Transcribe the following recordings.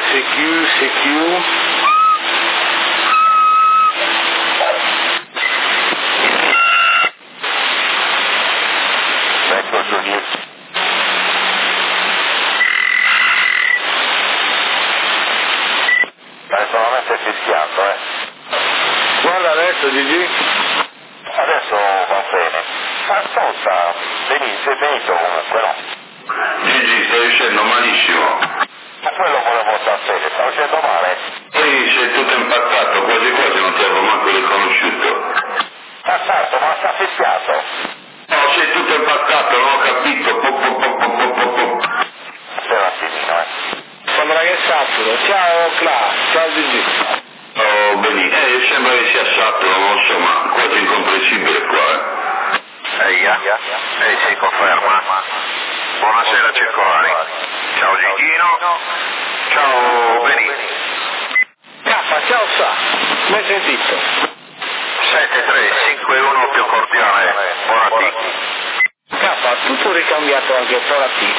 CQ. Ecco Giulio. Stai solamente fischiando, Guarda adesso, Gigi. Adesso va bene. Ascolta, sei finito comunque, no? Gigi, stai uscendo malissimo. Ma quello volevo sapere, sta uscendo male? Sì, sei tutto impaccato, quasi quasi non ti avevo manco riconosciuto. Certo, ma sta fischiato. No, sei tutto impaccato, non ho capito. Sei un attimino, Sembra che sappero. Ciao Cla, ciao Gigi. Oh, bene, sembra che sia saturo, non lo so, ma quasi incomprensibile qua, Sì, conferma. Buonasera Circolari. Ciao Gichino. Ciao Beni. Caffa, ciao Sa. Mi hai sentito? 7351 più cordiale. Buonati. Caffa, tutto ricambiato anche ora T.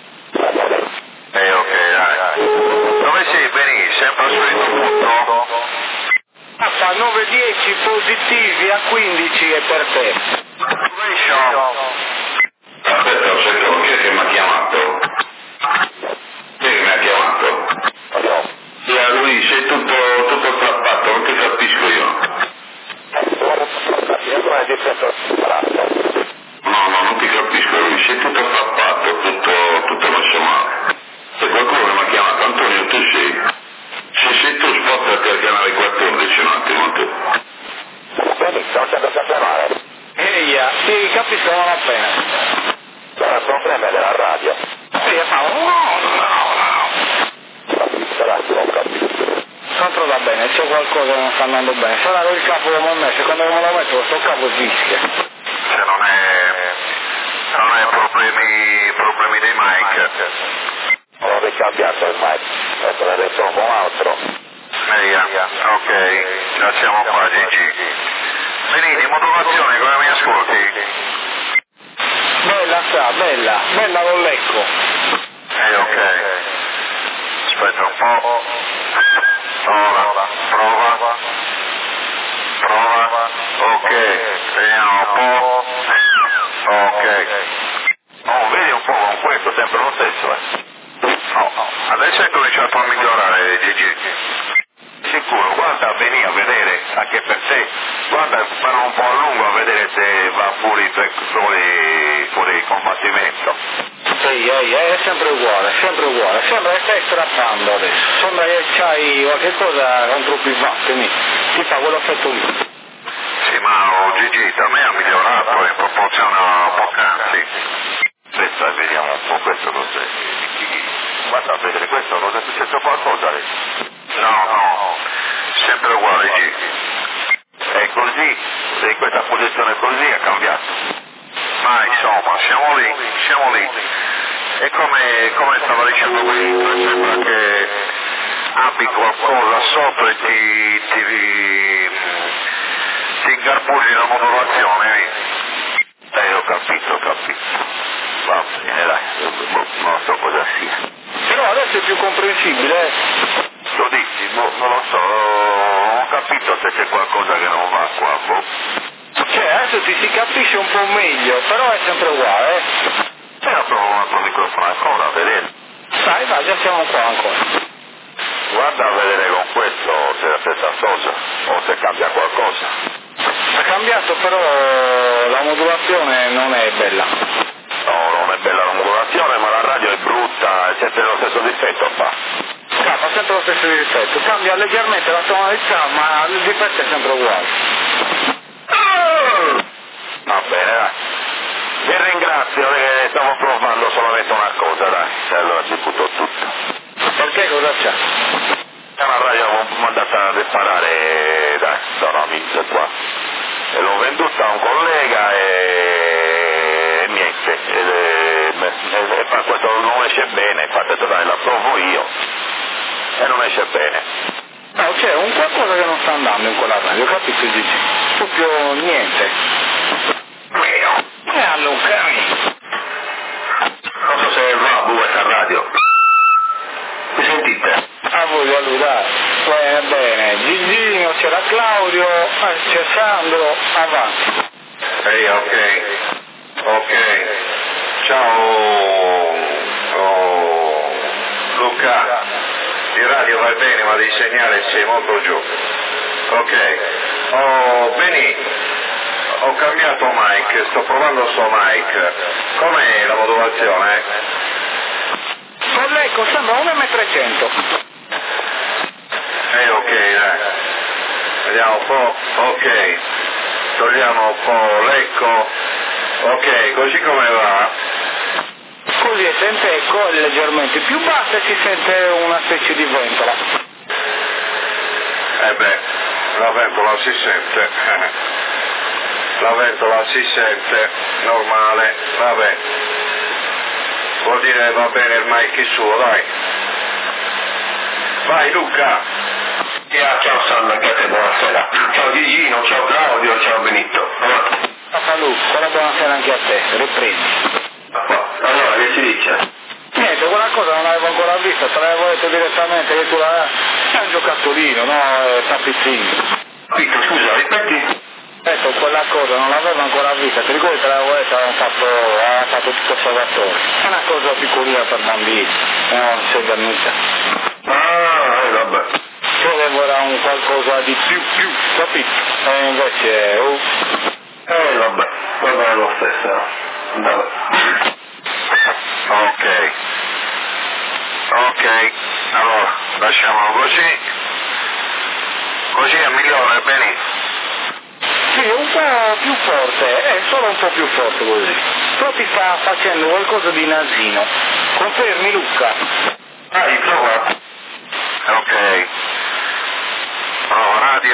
Ok, dai. Dove sei Beni? Sempre al solito punto? Caffa, 9-10 positivi a 15 è per te. Aspetta un secondo, chi è che mi ha chiamato? Chi è che mi ha chiamato? Lui, sei tutto frappato, non ti capisco io. No, non ti capisco lui, sei tutto frappato, tutto messo male. Se qualcuno che mi ha chiamato, Antonio, tu sei? Se sei tu, spostati al canale 14 un attimo, tu. Benissimo, c'è da chiamare. Eia, sì, capisco non appena. Sono il problema della radio. Sì, fa Non capisco. Sempre va bene, c'è qualcosa che non sta andando bene. Sarà il capo che mi ha messo, quando me lo metto questo capo fischia. Se non è problemi dei mic. Ho ricambiato il mic, adesso l'ho detto un po' altro. Ok, già siamo qua Gigi. Benini, modulazione, come mi ascolti? Bella Sa, bella lo lecco. Ok. Aspetta un po'. Ora, prova. Ok, vediamo un po'. Ok. Oh, vedi un po' con questo, sempre lo stesso, No, adesso è cominciato a migliorare Gigi. Sicuro, guarda, vieni a vedere, anche per te, guarda, farò un po' a lungo a vedere se va fuori il combattimento. Sì, è sempre uguale, sembra che stai strappando adesso, sembra che c'hai qualche cosa contro Pivatti, ti fa quell'effetto lì. Sì, ma Gigi da me ha migliorato in proporzione a poc'anzi. Aspetta, vediamo un po' questo cos'è. Guarda a vedere questo, cosa è successo qualcosa adesso? No, sempre uguale G. E così, in questa posizione così è cambiato. Ma insomma, siamo lì. E come stava dicendo qui, sembra che abbi qualcosa sopra e ti ingarbugi la modulazione. Ho capito. Va bene, dai, non so cosa sia. Però adesso è più comprensibile, Lo dici? Non lo so, ho capito se c'è qualcosa che non va qua, Cioè, adesso ti si capisce un po' meglio, però è sempre uguale, provo un altro microfono ancora, a vedere. Sai, va, già siamo qua ancora. Guarda a vedere con questo se è la stessa cosa, o se cambia qualcosa. Ha cambiato, però la modulazione non è bella. No, non è bella la modulazione, ma la radio è brutta, è sempre lo stesso difetto fa. Fa sempre lo stesso difetto, cambia leggermente la tonalità, ma il difetto è sempre uguale. Va bene, dai. Vi ringrazio, stavo provando solamente una cosa, dai, e allora ci butto tutto. Perché cosa c'è? È una radio mandata a riparare, dai, sono amici qua. E l'ho venduta a un collega e niente, e fa questo non esce bene, infatti dai, la provo io e non esce bene. No, c'è un qualcosa che non sta andando in quella radio, capisci Gigi? Proprio niente. Allora, Non so se va questa radio. Mi sentite? ah, saluti a lui, dai. Bene, bene. Gigino, c'era Claudio, c'è Sandro, avanti. Ehi, ok. Ciao, Luca, di radio vai bene, ma di segnale sei molto giù. Ok, Beni, ho cambiato mic, sto provando sto mic. Com'è la modulazione? Con l'eco sembra 1,3 m. Ok, dai. Vediamo un po', ok. Togliamo un po' l'eco. Ok, così come va? Così si sente eco è leggermente più bassa e si sente una specie di ventola. La ventola si sente. La ventola si sente, normale, vabbè. Vuol dire va bene il mic suo, dai. Vai Luca. Ciao Sandra, buonasera. Ciao Gigino, ciao Claudio, ciao Benito. Buona buonasera anche a te, riprendi. Allora, che si dice? Niente, quella cosa non l'avevo ancora vista, te l'avevo detto direttamente che tu è un giocattolino, no? Tapizzini. Capito, scusa, ripeti? Ecco, quella cosa non l'avevo ancora vista, ti ricordi che l'avevo detto, aveva fatto tutto osservatore. È una cosa piccolina per bambini, non serve a nulla. Vabbè. Volevo era un qualcosa di più, capito? E invece, Vabbè, va bene lo stesso. Vabbè. Ok, allora, lasciamolo così. Così è migliore, Beni. Sì, un po' più forte, è solo un po' più forte così. Però ti sta facendo qualcosa di nasino. Confermi Luca? Dai, prova. Ok. Prova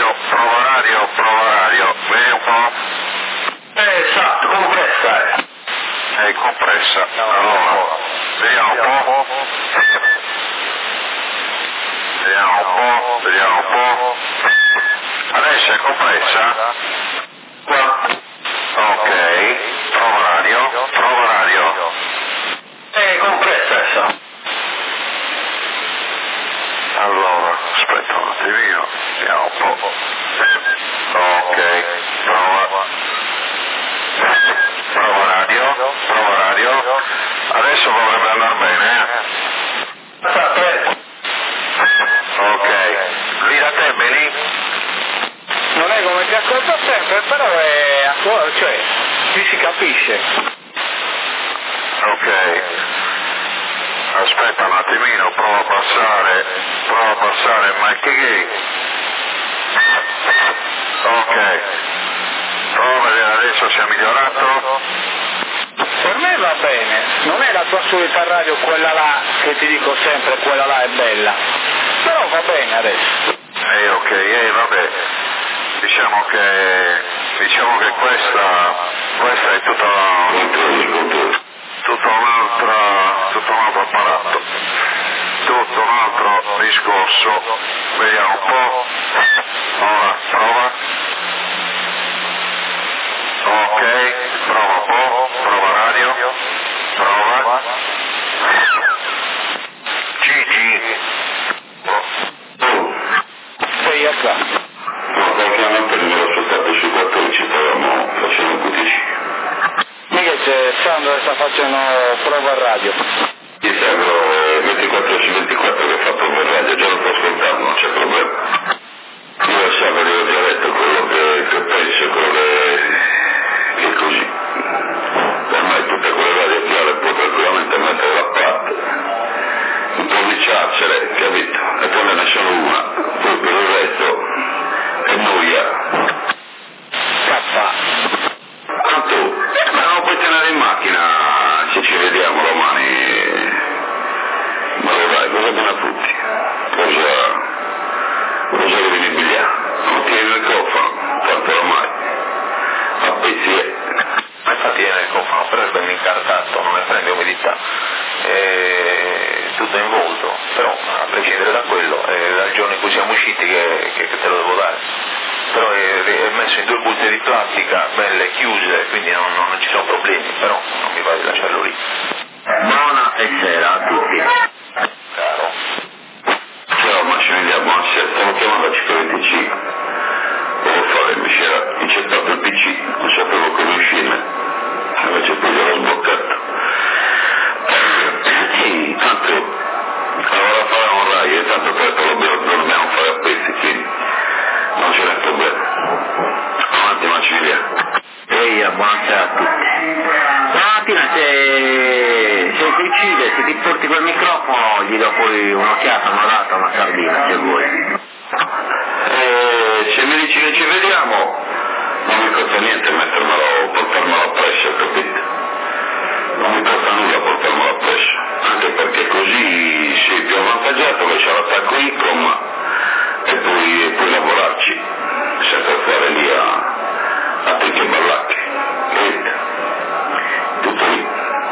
radio. Vedi un po'? Esatto, compressa È compressa. Allora, vediamo un po'. Vediamo un po'. Adesso è compressa? Qua. Ok. Prova radio. Compressa essa. Allora, aspetta un attimino. Vediamo un po'. Ok. Prova radio. Adesso dovrebbe andare bene, Ok. Lì da te, Beni? Non è come ti ascolto sempre, però è cioè, si capisce. Ok. Aspetta un attimino, prova a passare il mic gay. Ok. Prova a vedere adesso se è migliorato. Per me va bene, non è la tua solita radio quella là che ti dico sempre, quella là è bella. Però va bene adesso. Ok, vabbè. Diciamo che questa è tutto un altro apparato, tutto un altro discorso. Vediamo un po'. Ora, prova. Ok, prova un po', prova radio, prova. Gigi. Sei a qua. Praticamente numero soltanto sui 14 stavamo facendo un QTC. Mica c'è Sandro che sta facendo prova a radio. Ti servono 24 su 24 che fa prova a radio, già lo può ascoltare, non c'è problema. Io lo so, ve l'ho già detto quello che penso, quello che è così. Ormai tutte quelle radio chiare può tranquillamente mettere da parte, improvvisarcele, capito? E poi ne sono una, poi per il resto è noia. Tanto, ma non puoi tenere in macchina se ci vediamo domani. Ma dai, cosa buona a tutti? Cosa devi impigliare? Non tieni nel cofano, tanto ormai. A pezzi Ma infatti è nel cofano, però è ben incartato, non ne prende umidità. Tutto in volto, però a prescindere da quello, è dal giorno in cui siamo usciti che te lo devo dare. Però è messo in 2 buste di plastica, belle, chiuse, quindi non ci sono problemi, però non mi va di lasciarlo lì. buona e sera a tutti. Caro. Ciao, ma tanto presto lo dobbiamo fare a pezzi, quindi non ce n'è problema. Avanti Massimiliano. Ehi, buonasera a tutti. Stamattina se coincide, se ti porti quel microfono gli do poi un'occhiata, una data, una sardina se vuoi. Se mi dici che ci vediamo non mi costa niente portarmelo appresso, capito? Non mi costa nulla portarmelo appresso, anche perché così sei più avvantaggiato che c'è l'attacco ICOM e puoi lavorarci senza stare lì a tricche e ballacche, capito? Tutto lì.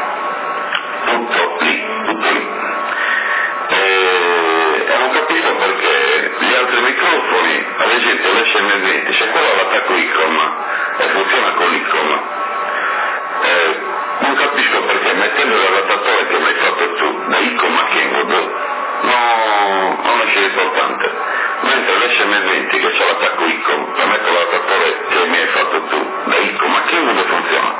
E non capisco perché gli altri microfoni, ad esempio l'SM20, se quello ha l'attacco ICOM e funziona con l'ICOM, non capisco perché mettendo l'adattatore che mi hai fatto tu da ICOM a Kenwood non esce riportante, mentre l'SM20 che c'ha l'attacco ICOM e metto l'adattatore che mi hai fatto tu da ICOM a Kenwood funziona.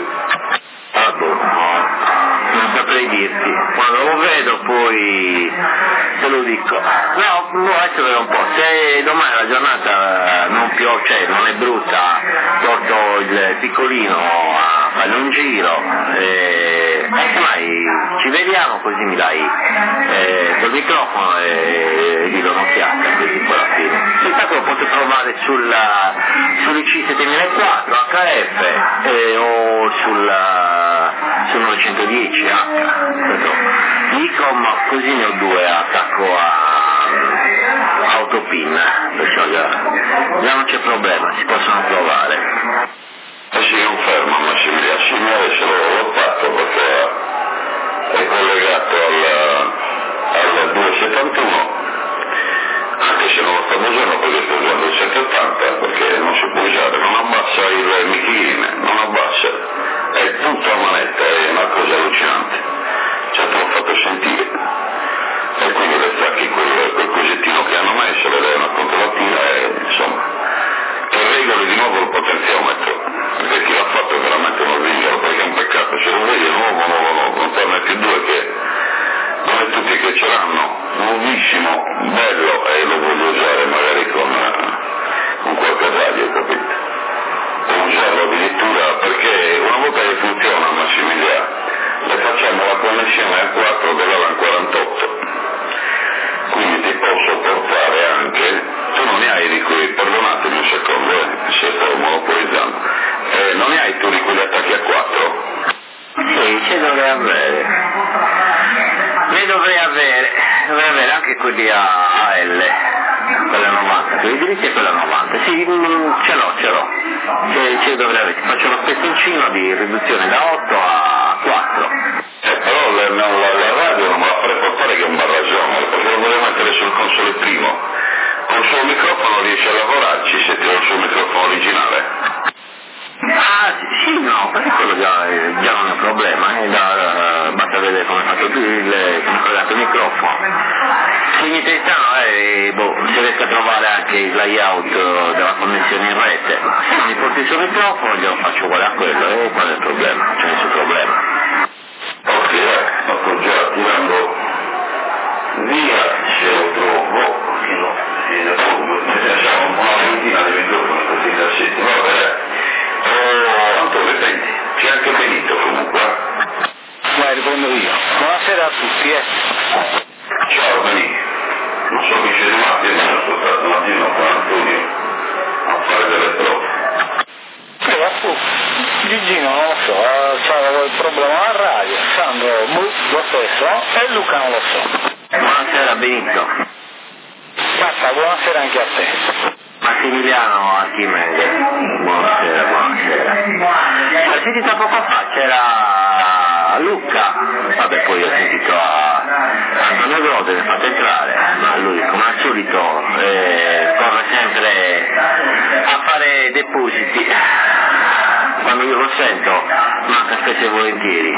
Non saprei dirti, quando lo vedo poi te lo dico. No, adesso vedo un po', se domani la giornata non piove, cioè non è brutta, porto il piccolino a fare un giro e ormai ci vediamo, così mi dai col microfono e gli do un'occhiata, così poi alla fine. Intanto lo posso trovare sull'IC 7004 HF o sul 910 ICOM, così ne ho due a attacco a autopin, perciò già non c'è problema, si possono provare. Si conferma Massimiliano, signore, se l'ho fatto perché è collegato al 271, anche se non lo stavo usando perché sto usando il 780, perché non si può usare, non abbassa il michine, non abbassa, è tutto a manetta, è una cosa allucinante, cioè te l'ho fatto sentire, e quindi le stacchi quel cosettino che hanno messo, le dai una controllatina e insomma, e regoli di nuovo il potenziometro, perché chi l'ha fatto è veramente uno zingaro, perché è un peccato, se lo vedi è nuovo, non torna più due che non è tutti che ce l'hanno, nuovissimo, bello, e lo voglio usare magari con qualche radio, capito? O usarlo addirittura, perché una volta che funziona Massimiliano, le facciamo la connessione a 4 dell'ALAN 48, quindi ti posso portare anche, tu non ne hai di quei, perdonatemi un secondo, se sto monopolizzando, non ne hai tu di quegli attacchi a 4? Sì, ce dovrei avere. Ne dovrei avere anche quelli a L, quella 90, quelli diritti e quella 90, sì, ce l'ho, ce dovrei avere, ti faccio lo spezzoncino di riduzione da 8 a 4. Però la radio non me la farei portare che è un barragione, perché lo volevo mettere sul console primo, col suo microfono riesce a lavorarci se tiro sul microfono originale. Ah, sì, no, perché quello già non è un problema, basta vedere come è fatto come collegato il microfono. Se mi interessano, se riesco a trovare anche il layout della connessione in rete, se non mi porti il suo microfono glielo faccio uguale a quello, e qual è il problema? Non c'è nessun problema. Ok, sto già tirando via, se lo trovo, che no, se lasciamo una ventina di microfoni così da settimana, Antonio, senti, c'è anche Benito comunque. Vai, rispondo io. Buonasera a tutti, Ciao Benito, non so chi c'è rimasto, io mi sono ascoltato mattino con Antonio a fare delle prove. Gigino non lo so, c'era il problema alla radio, Sandro lo stesso e Luca non lo so. Buonasera Benito. Basta, buonasera anche a te. Massimiliano Archimede, buonasera. L'ho sentito poco fa, c'era Luca, vabbè poi ho sentito Antonio Grode, mi ha fatto entrare, ma lui come al solito corre sempre a fare depositi, quando io lo sento manca spesso e volentieri.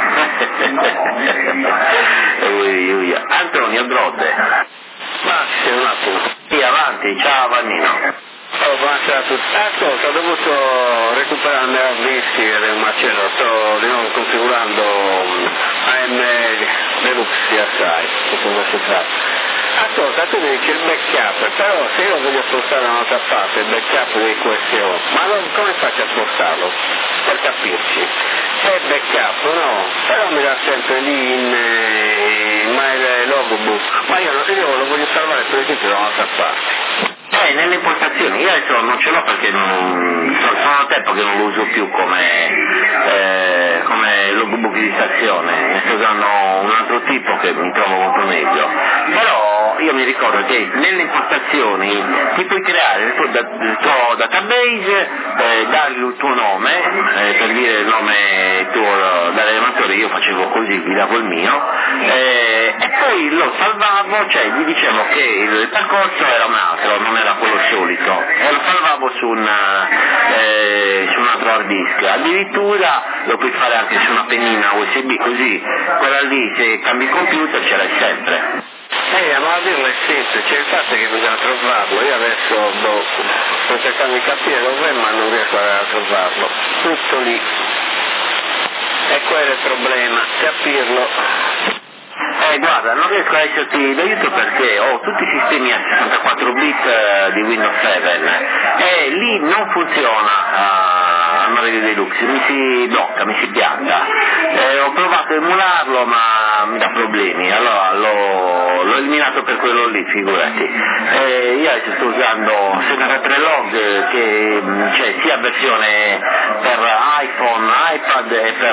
Antonio Grode. Ma sei un attimo. Sì, avanti, ciao Vannino. Buonasera a tutti. Ascolta, ho dovuto recuperare il dischi ed è un macello, sto di nuovo configurando AM Deluxe CSI, di cosa si tratta. Ascolta, tu mi dici il backup, però se io voglio spostare da un'altra parte il backup dei QSO, ma come faccio a spostarlo? Per capirci. Se è backup, no, però mi dà sempre lì in my logbook, ma io lo voglio salvare per esempio da un'altra parte. Nelle impostazioni, io adesso non ce l'ho perché sono tempo che non lo uso più come logbook di stazione, ne sto usando un altro tipo che mi trovo molto meglio, però io mi ricordo che nelle impostazioni ti puoi creare il tuo database, dargli il tuo nome, per dire il nome tuo dall'elementare, io facevo così, gli davo il mio, e poi lo salvavo, cioè gli dicevo che il percorso era un altro, non era quello solito, e lo salvavo su un altro hard disk, addirittura lo puoi fare anche su una pennina USB, così quella lì se cambi computer ce l'hai sempre. Ma a dirlo è semplice, il fatto è che bisogna trovarlo, io adesso sto cercando di capire dov'è ma non riesco a trovarlo, tutto lì, e quello è il problema, capirlo. Guarda, non riesco a esserti d'aiuto perché ho tutti i sistemi a 64 bit di Windows 7 e lì non funziona Android Deluxe, mi si blocca, mi si pianta. Ho provato a emularlo ma mi dà problemi, allora l'ho eliminato per quello lì, figurati. Io adesso sto usando 73 log che c'è sia versione per iPhone, iPad e per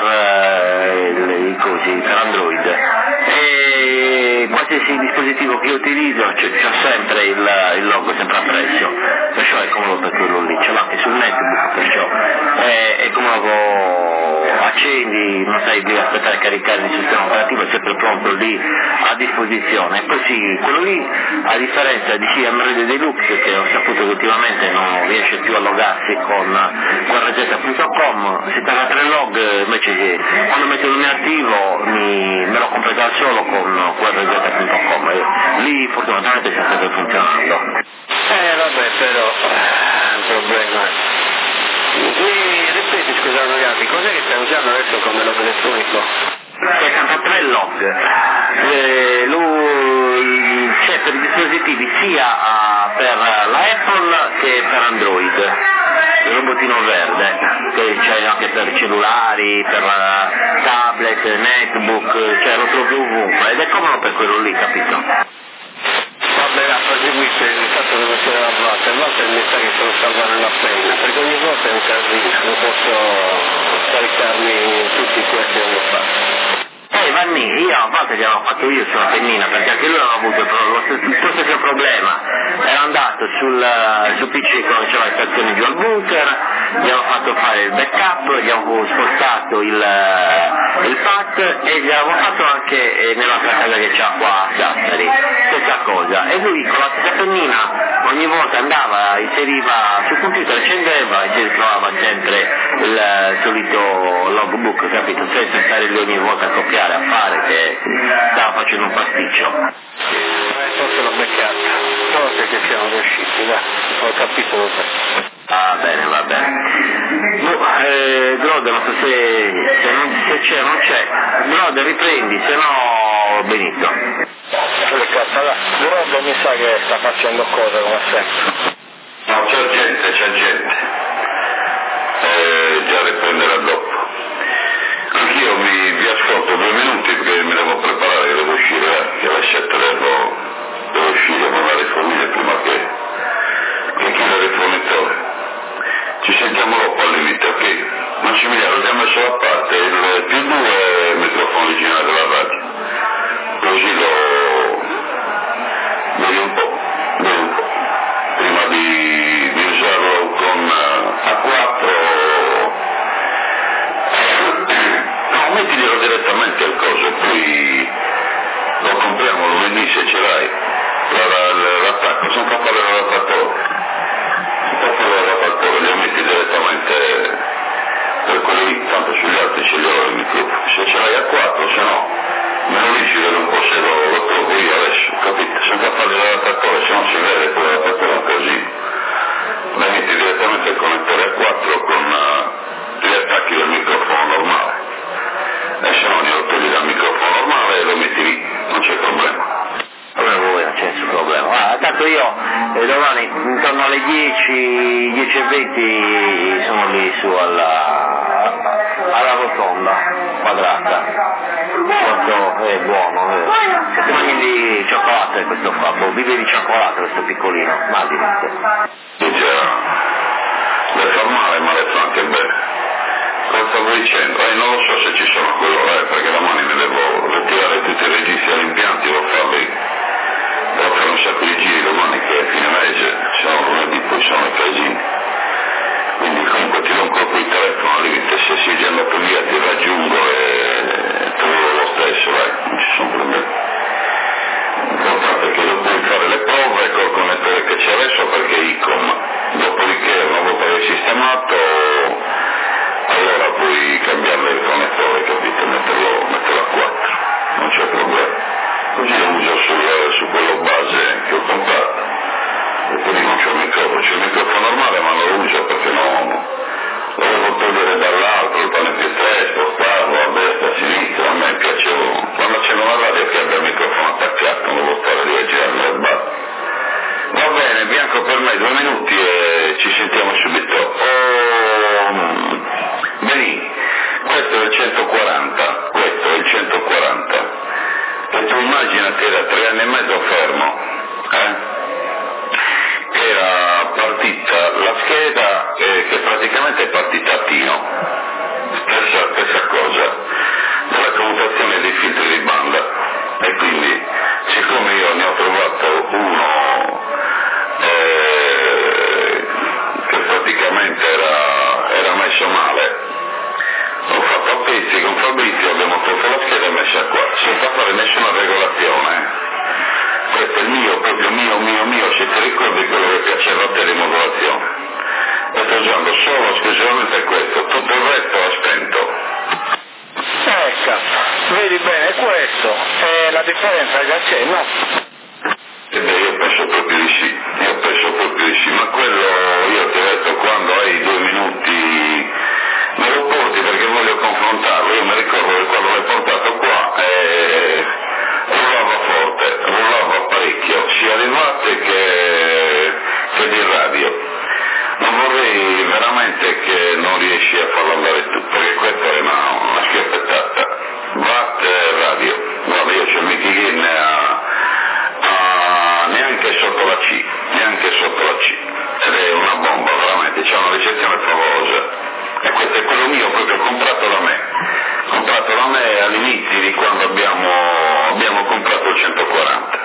Android. E qualsiasi dispositivo che io utilizzo c'è sempre il logo sempre appresso, perciò è comodo per quello lì, ce l'ho anche sul netbook, perciò è comodo, accendi, non stai lì a aspettare a caricare il sistema operativo, è sempre pronto lì a disposizione. E poi sì, quello lì, a differenza di Android Deluxe, che ho saputo che ultimamente non riesce più a logarsi con QRZ.com, 73 log invece che quando metto il mio attivo me lo completo al solo con QRZ.com e lì fortunatamente sta sempre funzionando. Vabbè, però il problema mi ripeti, scusa ragazzi, cos'è che stai usando adesso come log elettronico? 73 log, c'è per i dispositivi sia per la Apple che per Android, il robottino verde, che c'è anche per cellulari, per tablet, netbook, cioè lo trovi ovunque ed è comodo per quello lì, capito? Vabbè, la proseguite il fatto dove si era a volte mi sa che sono salvando la penna, perché ogni volta è un casino, non posso caricarmi tutti questi che ho fatto. Vanni, io a volte gliel'ho fatto io sulla pennina perché anche lui aveva avuto lo stesso problema, era andato sul PC quando c'era le stazioni giù al bunker, gli avevo fatto fare il backup, gli avevo spostato il PAT e gli avevo fatto anche nell'altra casa che c'ha qua a Sassari, stessa cosa, e lui con la stessa pennina ogni volta andava, inseriva sul computer, accendeva e si ritrovava sempre il solito logbook, capito? Senza stare lì ogni volta a copiare, a fare, che stava facendo un pasticcio. Forse l'ho beccato, forse che siamo riusciti, va, ho capito dov'è. Va bene. Grode, non so se c'è o non c'è. Grode, riprendi, se no Benito. Grode mi sa che sta facendo cose come sempre. No, c'è gente. Già riprenderà dopo. Anch'io vi ascolto 2 minuti perché mi devo preparare, che devo uscire, che alle 7 devo uscire con la famiglia prima che chiudere il fornitore. Ci sentiamo dopo al limite, ok? Massimiliano, abbiamo messo da parte il P2 e il microfono originale della radio, così lo vedi un po', prima di usarlo con A4, no, mettiglielo direttamente al coso, poi lo compriamo lunedì se E domani intorno alle 10:20 sono lì su alla rotonda quadrata. Molto buono. Se ti mangi di cioccolato questo qua, vive di cioccolato questo piccolino, immagino. Le fa male ma le fa anche bene. Cosa stavo dicendo? Non lo so se ci sono quello perché domani me devo ritirare tutti i registri agli impianti, devo fare un sacco di giri domani che è fine mese, sono lunedì, poi sono i casini. Quindi comunque ti do un colpo di telefono al limite, se sei già andato via ti raggiungo e trovo lo stesso, non ci sono problemi. L'importante è che lo puoi fare le prove col connettore che c'è adesso perché è ICOM, dopodiché una volta che è sistemato allora puoi cambiare il connettore, capito? Metterlo a 4, non c'è problema. Così lo uso su quello base che ho comprato. E quindi non c'è il microfono normale ma lo uso perché no, lo devo togliere dall'altro, il pane MP3, spostarlo a destra, a sinistra, a me piace, quando c'è una radio che abbia il microfono attaccato, non devo stare lì a girarmi al bar. Va bene, Bianco per me 2 minuti e ci sentiamo subito. Benì, questo è il 140, e tu immaginati da 3 anni e mezzo fermo, era partita la scheda che praticamente è partita a tino, stessa cosa, della commutazione dei filtri di banda, e quindi siccome io ne ho trovato uno che praticamente era messo male, ho fatto a pezzi con Fabrizio, abbiamo tolto la scheda e messa qua, senza fare nessuna regolazione. Questo è il mio, proprio mio, se ti ricordi quello che piaceva a te di modulazione. E sto usando solo esclusivamente questo, tutto il resto l'ho spento. Vedi bene, questo è la differenza che c'è, no? Io penso proprio di sì, ma quello io ti ho detto quando hai 2 minuti me lo porti perché voglio confrontarlo, io mi ricordo che quando l'hai portato qua rullava parecchio, sia di watt che di radio. Non vorrei veramente che non riesci a farlo andare tutto, perché questa è una schiaffettata. Watt radio, guarda io c'ho il Mickey Gain neanche sotto la C, ed è una bomba veramente, c'è una ricezione favolosa. E questo è quello mio, proprio comprato da me all'inizio di quando abbiamo comprato il 140.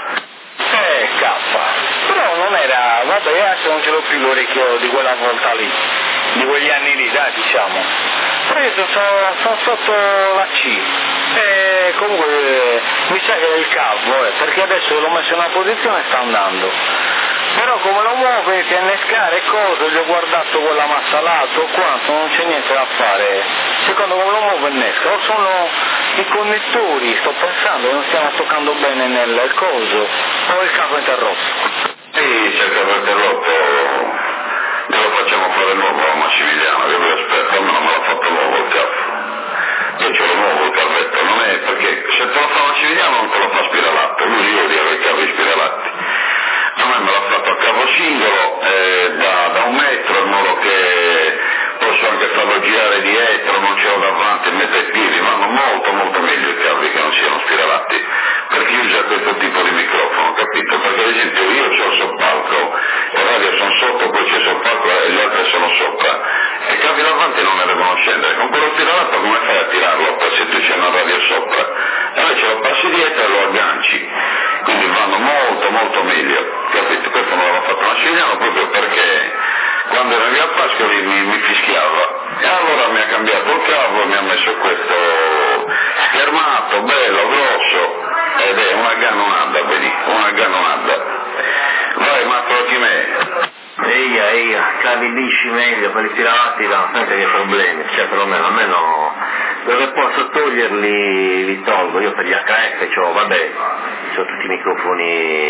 Però non era, vabbè, adesso non ce l'ho più l'orecchio di quella volta lì, di quegli anni lì, dai, diciamo. Però io sono sotto la C, e comunque mi sa che è il cavo, perché adesso l'ho messo in una posizione e sta andando. Però come lo muovo che innescare cose, gli ho guardato quella massa lato, quanto non c'è niente da fare. Secondo come lo muovo innesca, o sono i connettori, sto pensando che non stiamo toccando bene nel coso, o il capo interrotto. Sì, c'è il capo interrotto, lo facciamo fare nuovo a Massimiliano, che lui aspetta, almeno me l'ha fatto nuovo il capo. Io ce l'ho nuovo il cavetto, non è perché se te lo fa Massimiliano non te lo fa spiralato, lui odia i cavi spiralati. A me me l'ha fatto a cavo singolo da 1 metro, in modo che posso anche farlo girare dietro, non ce l'ho davanti, in mezzo ai piedi, vanno molto meglio i cavi che non siano spiralati, per chi usa questo tipo di microfono, capito? Perché ad esempio io ho il soppalco, le radio sono sotto, poi c'è il soppalco e le altre sono sopra, e i cavi davanti non ne devono scendere, con quello spiralato come fai a tirarlo per se tu c'è una radio sopra? E invece lo passi dietro e lo agganci, quindi vanno molto meglio. Capito? Questo me l'aveva fatto Massimiliano proprio perché quando ero via a Pascoli mi fischiava, e allora mi ha cambiato il cavo e mi ha messo questo schermato bello grosso, ed è una gannonada, vedi, una gannonada. Vai Marco Chimè. Eia, cavi lisci meglio, quelli tirati da senza che problemi, cioè perlomeno almeno dove posso toglierli li tolgo. Io per gli HF c'ho tutti i microfoni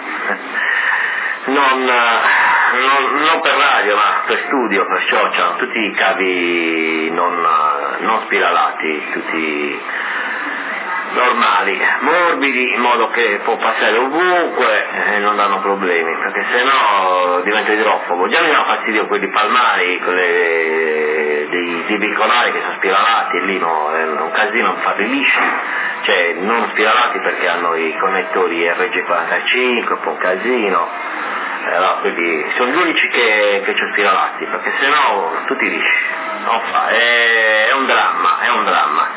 non per radio ma per studio, perciò c'hanno tutti i cavi non spiralati, tutti normali, morbidi, in modo che può passare ovunque e non danno problemi, perché sennò diventa idrofobo. Già mi danno fastidio quelli palmari, dei bicolari che sono spiralati, lì no, è un casino farli lisci, cioè non spiralati perché hanno i connettori RG45, un po' un casino, allora quelli sono gli unici che ho spiralati, perché sennò tutti lisci, non fa, è un dramma.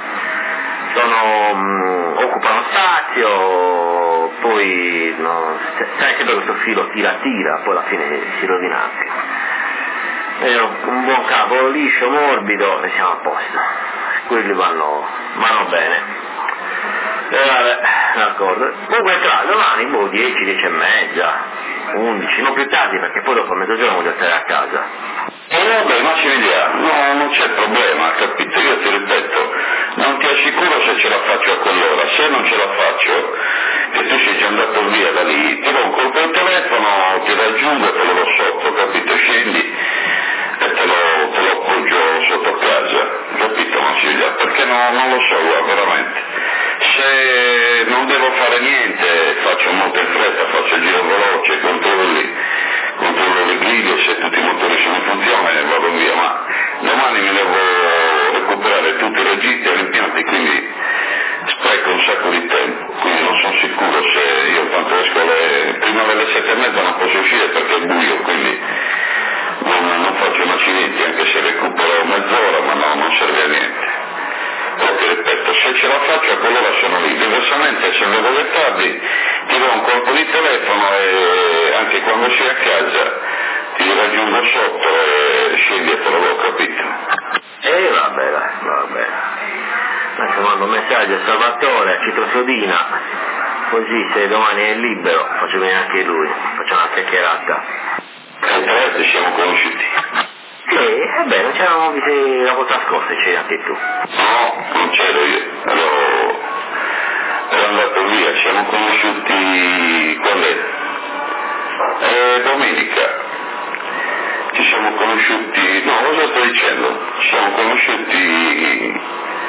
Occupano spazio, poi sai sempre questo filo tira, poi alla fine si rovina anche. Un buon cavo liscio, morbido e siamo a posto. Quelli vanno bene. Vabbè, d'accordo. Comunque domani 10, 10 e mezza, 11, non più tardi perché poi dopo mezzogiorno voglio stare a casa. Vabbè, Massimiliano, non c'è problema, capito? Io ti ripeto, non ti assicuro se ce la faccio a quell'ora, se non ce la faccio, che tu sei già andato via da lì, ti do un colpo al telefono, ti raggiungo e te lo do sotto, capito? Scendi e te lo appoggio sotto casa, capito Massimiliano? Perché non lo so, guarda, veramente. Se non devo fare niente, faccio molto in fretta, faccio il giro veloce, controllo le griglie, se tutti i motori sono in funzione e vado via, ma domani mi devo recuperare tutti i registri e gli impianti, quindi spreco un sacco di tempo, quindi non sono sicuro se io tanto esco prima delle 7:30 non posso uscire perché è buio, quindi non faccio un accidente anche se recupero mezz'ora, ma no, non serve a niente. Però ti ripeto, se ce la faccio a quell'ora sono lì, diversamente se devo che tardi ti do un colpo di telefono e anche quando sei a casa ti raggiungo sotto e scendi e te l'avevo capito. Vabbè. Adesso mando un messaggio a Salvatore, a Citrosodina, così se domani è libero faccio venire anche lui, facciamo una chiacchierata. E tra l'altro siamo conosciuti. Sì, non c'eravamo visti la volta scorsa, c'eri anche tu. No, non c'ero io, ero andato via, siamo conosciuti quando è? Domenica. Ci siamo conosciuti, no, cosa sto dicendo? Ci siamo conosciuti,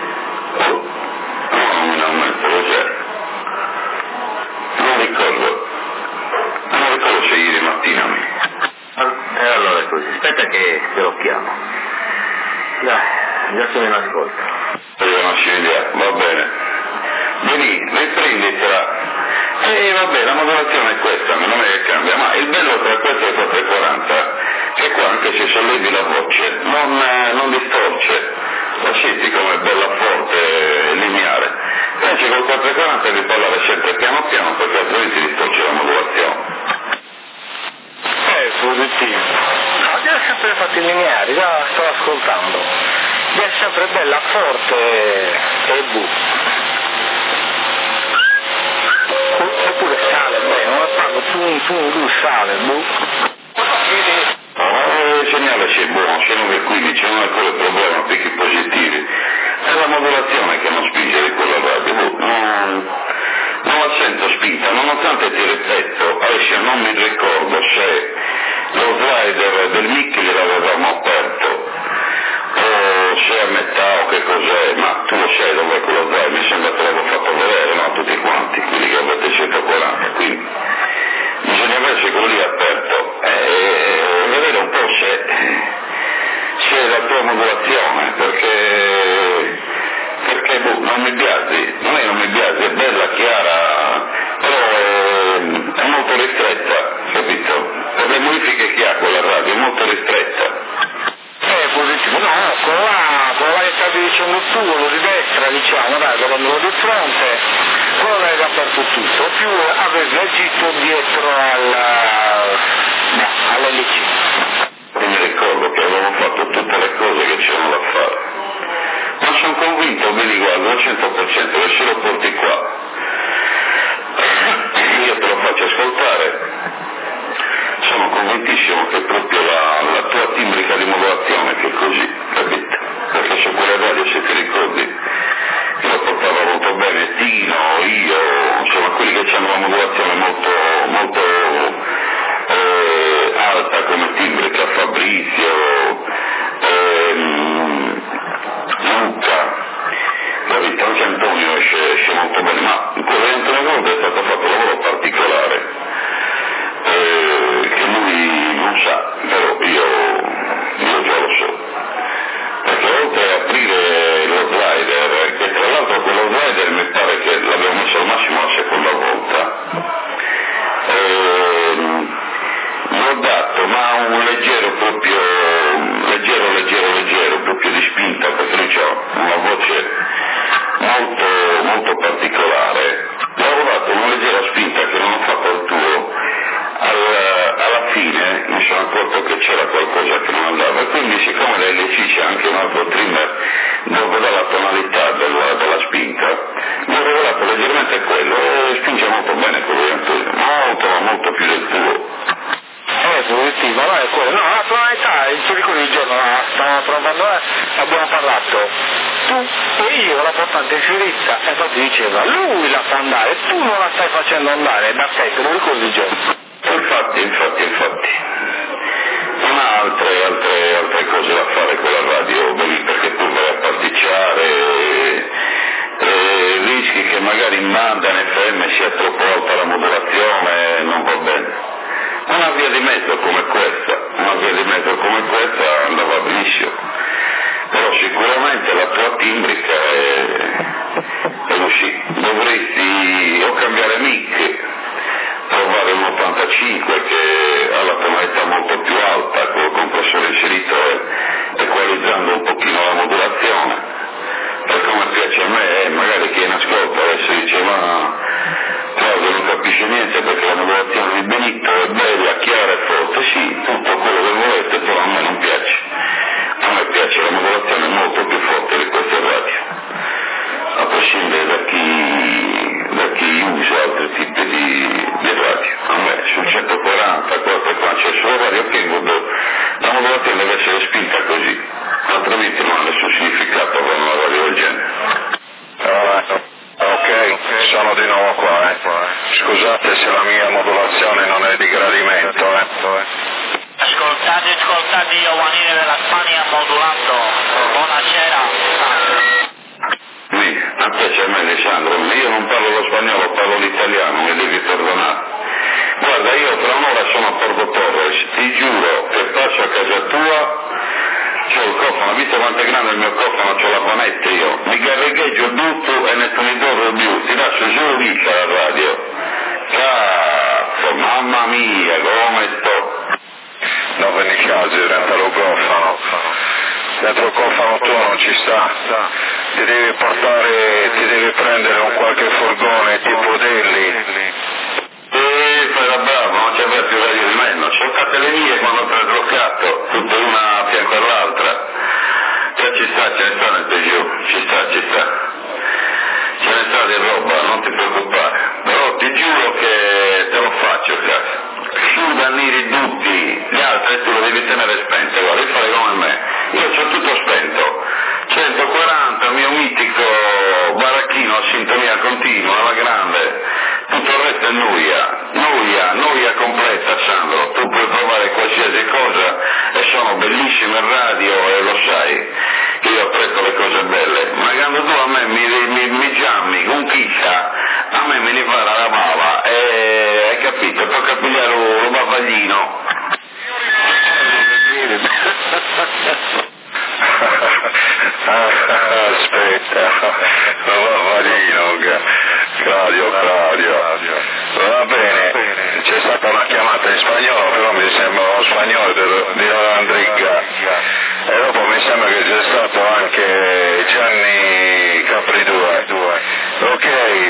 non ricordo se ieri mattina. E allora è così, aspetta che te lo chiamo. Dai, già sono in ascolto. Massimiliano, va bene. Riprenditela. Vabbè, la modulazione è questa, non è che cambia, ma il bello tra questo e il 440 è qua anche se sollevi la voce, non distorce, la senti come bella forte e lineare. Invece col 440 devi parlare sempre piano piano perché altrimenti distorce la modulazione. Positivo. No, deve sempre fatti lineari, già sto ascoltando. Deve sempre bella, forte e bu. Oppure sale bene, non parlo, lui sale, bu. Il segnale c'è buono, c'è 915, non è quello il problema, picchi positivi. È la modulazione che non spinge di quella radio, non la sento spinta, nonostante ti ripeto, adesso non mi ricordo se lo slider del mic l'avevamo aperto o se è a metà o che cos'è, ma tu lo sai dove è quello slider, mi sembra che l'avevo fatto vedere, no? Tutti quanti, quelli che avete 140, quindi bisogna avere quello lì aperto e vedere un po' se è la tua modulazione, perché non mi piace, non mi piace, è bella, chiara, però è molto ristretta, capito? Per le modifiche che ha quella radio è molto ristretta. Positivo, no, quello là che stavi dicendo tu, quello di destra, diciamo, dai, quello di fronte, quello l'hai aperto tutto, più avevi agito dietro all'LC. E mi ricordo che avevo fatto tutte le cose che c'erano da fare. Ma sono convinto, vedi guarda, al 100%, che se lo porti qua, io te lo faccio ascoltare, sono convintissimo che proprio la tua timbrica di modulazione che è così, capito? Perché su quelle radio, se ti ricordi, io lo portavo molto bene, Tino, io, insomma quelli che hanno la modulazione molto certo, ma un leggero proprio di spinta, perché lui ha una voce molto particolare. Ho provato una leggera spinta che non ho fatto al tuo, alla fine mi sono accorto che c'era qualcosa che non andava, e quindi siccome lei le c'è anche un altro trimmer dove dà la tonalità della spinta, mi ho rivelato leggermente quello e spinge molto bene quello, molto più del tuo. Positivo, no, è quello. No, la tonalità, ti ricordi il giorno, stavamo provando, abbiamo parlato, tu e io la portante in firizza, e infatti diceva, lui la fa andare, tu non la stai facendo andare, da te lo ricordi il giorno? Infatti. Non ha altre cose da fare quella radio, perché tu vai a pasticciare e rischi che magari in banda in FM sia troppo alta la modulazione, non va bene. Una via di mezzo come questa andava benissimo, però sicuramente la tua timbrica è così. Dovresti o cambiare mic, provare un 85 che ha la tonalità molto più alta con il compressore inserito, equalizzando un pochino la modulazione, per come piace a me. Magari chi è in ascolto adesso dice ma Claudio non capisce niente perché la modulazione di Benito è bella, chiara e forte. Sì, tutto quello che volete, però a me non piace. A me piace la modulazione molto più forte di queste radio, a prescindere da chi usa altri tipi di radio. A me sul 140, qua c'è solo Radio Kenwood, la modulazione deve essere spinta così, altrimenti non ha nessun significato con una radio del genere. Ok, sono di nuovo qua. Scusate se la mia modulazione non è di gradimento. Ascoltate Giovannini della Spagna modulando. Buonasera. Sì, a piace a me Alessandro, io non parlo lo spagnolo, parlo l'italiano, mi devi perdonare. Guarda, io tra un'ora sono a Porto Torres, ti giuro che passo a casa tua, c'ho il cofano, visto quanto è grande il mio cofano, c'ho la panetta io, mi carregheggio tutto e ne tonidoro più, ti lascio solo lì la radio. Cazzo, mamma mia, come sto? Non ve ne caso, dentro il cofano. Dentro il cofano tu non ci sta. Ti devi prendere un qualche furgone tipo Delli. Fai la brava, non c'è più radio di me, non cercate le mie quando ho traslocato, tutte una a fianco all'altra. Ci sta nel Peugeot, ci sta. Ce ne sta di roba, non ti preoccupare. Però ti giuro che te lo faccio, cazzo. Chiuda neri tutti, gli altri tu lo devi tenere spento, guarda, devi fare come me. Io c'ho tutto spento. 140, mio mitico baracchino a sintonia continua, alla grande. Tutto il resto è noia completa, Sandro. Tu puoi provare qualsiasi cosa e sono bellissime radio e lo sai che io apprezzo le cose belle. Ma quando tu a me mi giammi con chissà, a me mi ripara la bava e hai capito, tocca pigliare un bavaglino. Aspetta, Claudio. Va bene, c'è stata una chiamata in spagnolo, però mi sembra uno spagnolo di Andriga. E dopo mi sembra che c'è stato anche Gianni Capridue. Ok.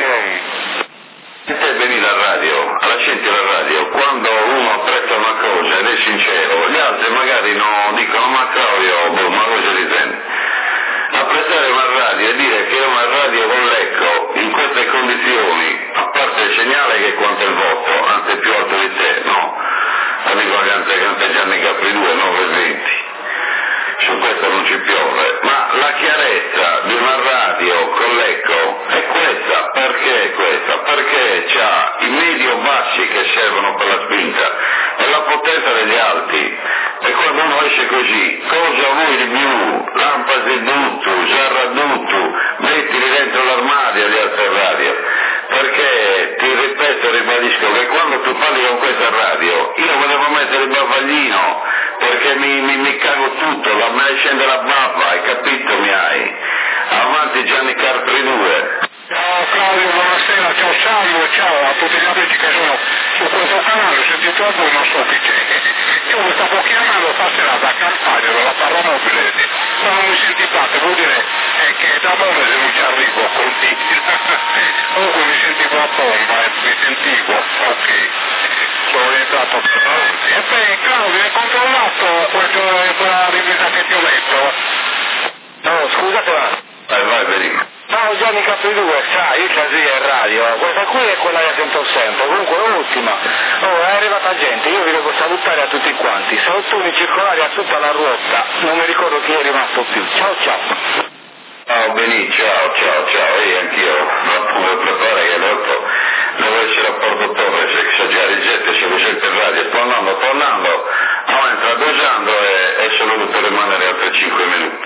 Te venire alla radio, alla radio, quando uno apprezza una cosa ed è sincero, gli altri magari non dicono ma Claudio, ma cosa ti senti? Apprezzare una radio e dire che è una radio con l'eco in queste condizioni, a parte il segnale che quanto il voto, anzi più alto di te, no? Amico canta Gianni Capridue 920. Su questo non ci piove, ma la chiarezza di una radio con l'eco è questa. Perché è questa? Perché c'ha i medio-bassi che servono per la spinta e la potenza degli alti. E quando uno esce così, cosa vuoi di più? Lampasi tutto, sarra tutto, mettili dentro l'armadio gli altri radio. Perché ti ripeto e ribadisco che quando tu parli con questa radio, io volevo mettere il bavaglino, perché mi cago tutto, me ne scende la bava, hai capito mi hai? Avanti Gianni Capridue. Ciao Claudio, buonasera, ciao Salvo, ciao a tutti gli amici che sono su questo canale, sentite voi non so chi c'è. io mi stavo chiamando stasera da Campania, dalla Parramobile, ma non mi sentivate, vuol dire che da Monese non ci arrivo col diesel. Comunque mi sentivo a bomba, mi sentivo, ok, sono rientrato per avanti. E poi Claudio, hai controllato quella rivista che ti ho letto? No, scusate ma... Vai, vedi. Ciao Gianni Capri2, sai, il Casia in radio, questa qui è quella che sento sempre, comunque l'ultima. Oh, è arrivata gente, io vi devo salutare a tutti quanti, salutoni circolari a tutta la ruota, non mi ricordo chi è rimasto più, ciao ciao. Ciao Benì, ciao, e anch'io non preparare che l'altro devo essere a Porto Torre, se già rigette, se lo sente in radio, tornando, avanti traducendo e sono dovuto rimanere altri 5 minuti.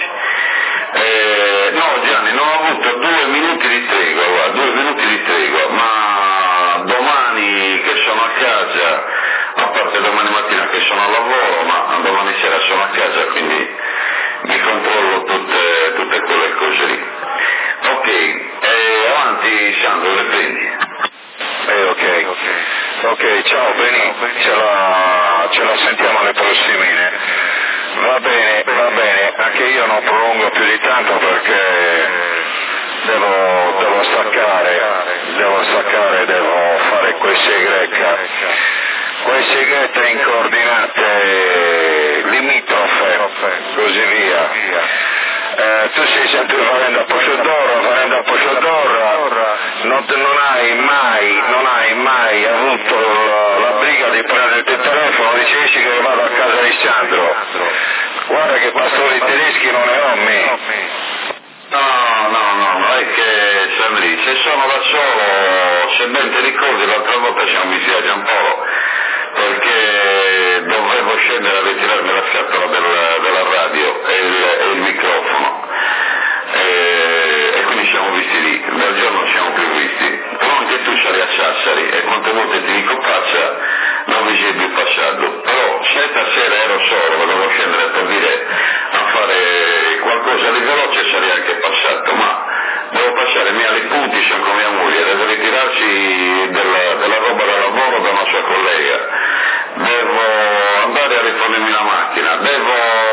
No Gianni, non ho avuto 2 minuti di tregua, ma domani che sono a casa, a parte domani mattina che sono al lavoro, ma domani sera sono a casa, quindi mi controllo tutte quelle cose lì. Ok, avanti Sandro, le prendi. Ok, ciao Beni, ce la sentiamo alle prossimine. Va bene, anche io non prolungo più di tanto perché devo staccare, devo fare queste greche in coordinate limitrofe, così via. Tu sei sempre venendo a Posciodoro, non hai mai avuto la briga di prenderti il telefono e dicessi che vado a casa di Sandro. Guarda che pastori tedeschi non ne ho me. No, è che Sandri, se sono da solo, se ben ti ricordi l'altra volta siamo visti a Giampolo, perché dovevo scendere a ritirarmi la scatola della radio e il microfono. E quindi siamo visti lì, dal giorno non siamo più visti. Però anche tu sei a Sassari e quante volte ti dico passa, non mi sei più passato. Però se stasera ero solo, volevo scendere per dire a fare qualcosa di veloce sarei anche passato, ma devo passare mia alle punti, sono con mia moglie, deve ritirarsi della roba da lavoro da una sua collega, devo andare a rifornirmi la macchina, devo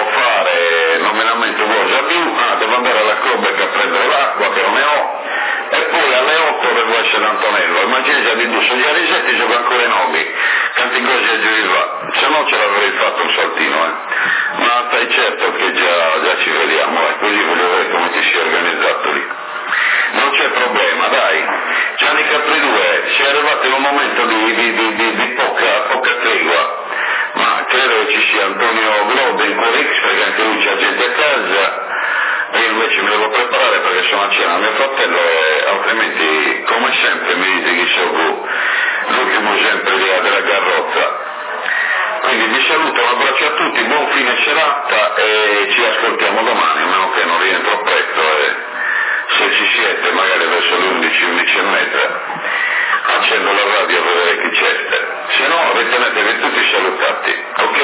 fare nominamento cosa più, devo andare alla Club a prendere l'acqua che non ne ho, e poi alle 8 devo essere Antonello, immaginate di due sugli Arisetti gioco ancora i nomi, tanti cose a giri va, se no ce l'avrei fatto un saltino, ma stai certo che già ci vediamo, così voglio vedere come ti si è organizzato lì. Non c'è problema, dai. Gianni Capri2, si è arrivato in un momento di poca tregua, ma credo che ci sia Antonio Globe in Corix perché anche lui c'ha gente a casa e io invece mi devo preparare perché sono a cena a mio fratello e altrimenti come sempre mi dite che sono l'ultimo sempre della carrozza. Quindi vi saluto, un abbraccio a tutti, buon fine serata e ci ascoltiamo domani, a meno che non rientro presto e se ci siete magari verso le 11 e mezza accendo la radio a vedere chi c'è, se no ritenetevi tutti salutati, ok?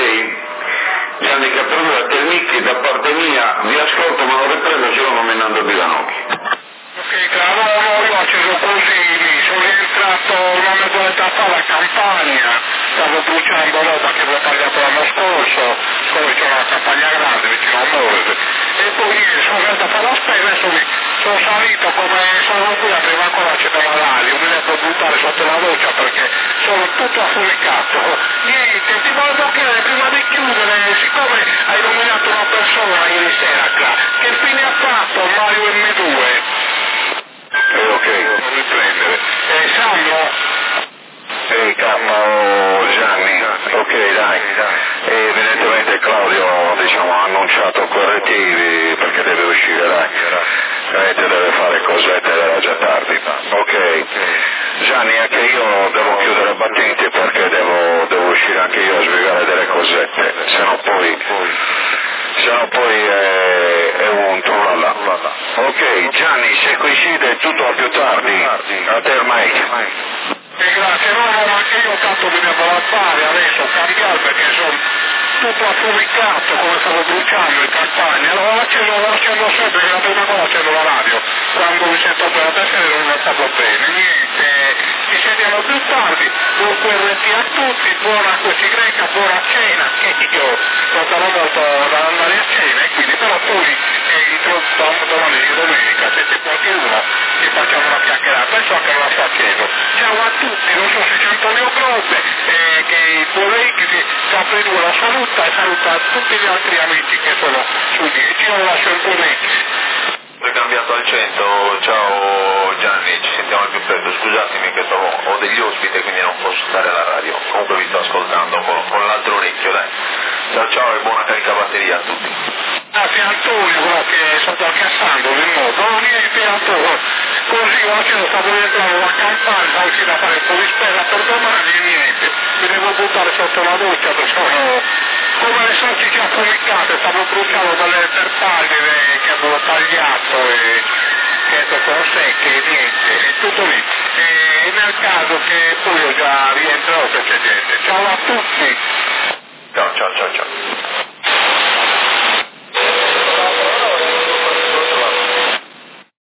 Gianni Capri2, Termicchi, da parte mia vi ascolto ma non riprendo se no nominando Bilanocchi. Ok, no, io ho acceso così, sono rientrato una mezz'oretta fa da Campania, stavo bruciando roba che avevo tagliato l'anno scorso, poi c'è una campagna grande vicino a Morese, e poi sono venuto a fare la spesa e sono salito come sono qui a prima ancora c'è da malari, mi devo buttare sotto la doccia perché sono tutto affuricato. Niente, ti volevo chiedere prima di chiudere, siccome hai nominato una persona ieri sera qua, che fine ha fatto Mario M2? Ok. Non riprendere. Sandro? Gianni, ok dai. Evidentemente Claudio ha annunciato correttivi perché deve uscire, dai. Deve fare cosette ed era già tardi. Ok. Gianni, anche io devo chiudere battenti perché devo uscire anche io a spiegare delle cosette, se no poi è un trullala. Ok, Gianni, se coincide tutto a più tardi, a te ormai. Grazie, no, anche io tanto mi devo lavorare adesso, cambiare perché sono tutto affumicato come stavo bruciando in campagna, allora l'accendo sempre, che è la prima cosa accendo la radio, quando mi sento per la testa e non stavo bene, niente, ci sentiamo più tardi, buon QRT a tutti, buona questi greca, buona cena, che io non sarò molto da andare a cena, e quindi però poi domani di domenica, se c'è qualcuno, ci facciamo una chiacchierata, e so che non la sto facendo. Ciao a tutti, non so se c'è Antonio Grotte, che vorrei che Capello la saluta e saluta tutti gli altri amici che sono su 10. Io lascio il tuo link. È cambiato al 100, ciao Gianni, ci sentiamo al più presto, scusatemi che ho degli ospiti quindi non posso stare alla radio, comunque vi sto ascoltando con l'altro orecchio, dai. Ciao e buona carica batteria a tutti. Grazie Antonio, quello che sto cassando del modo, non niente Antonio, così oggi lo stavo entrando la campagna, oggi da fare un po' di spesa per domani e niente, mi devo buttare sotto la doccia perché sono come le salsicce affumicate, stavo bruciando per tagliere che avevo tagliato e che con secche e niente, e tutto lì. E nel caso che poi io già rientrerò se c'è gente. Ciao a tutti! Ciao.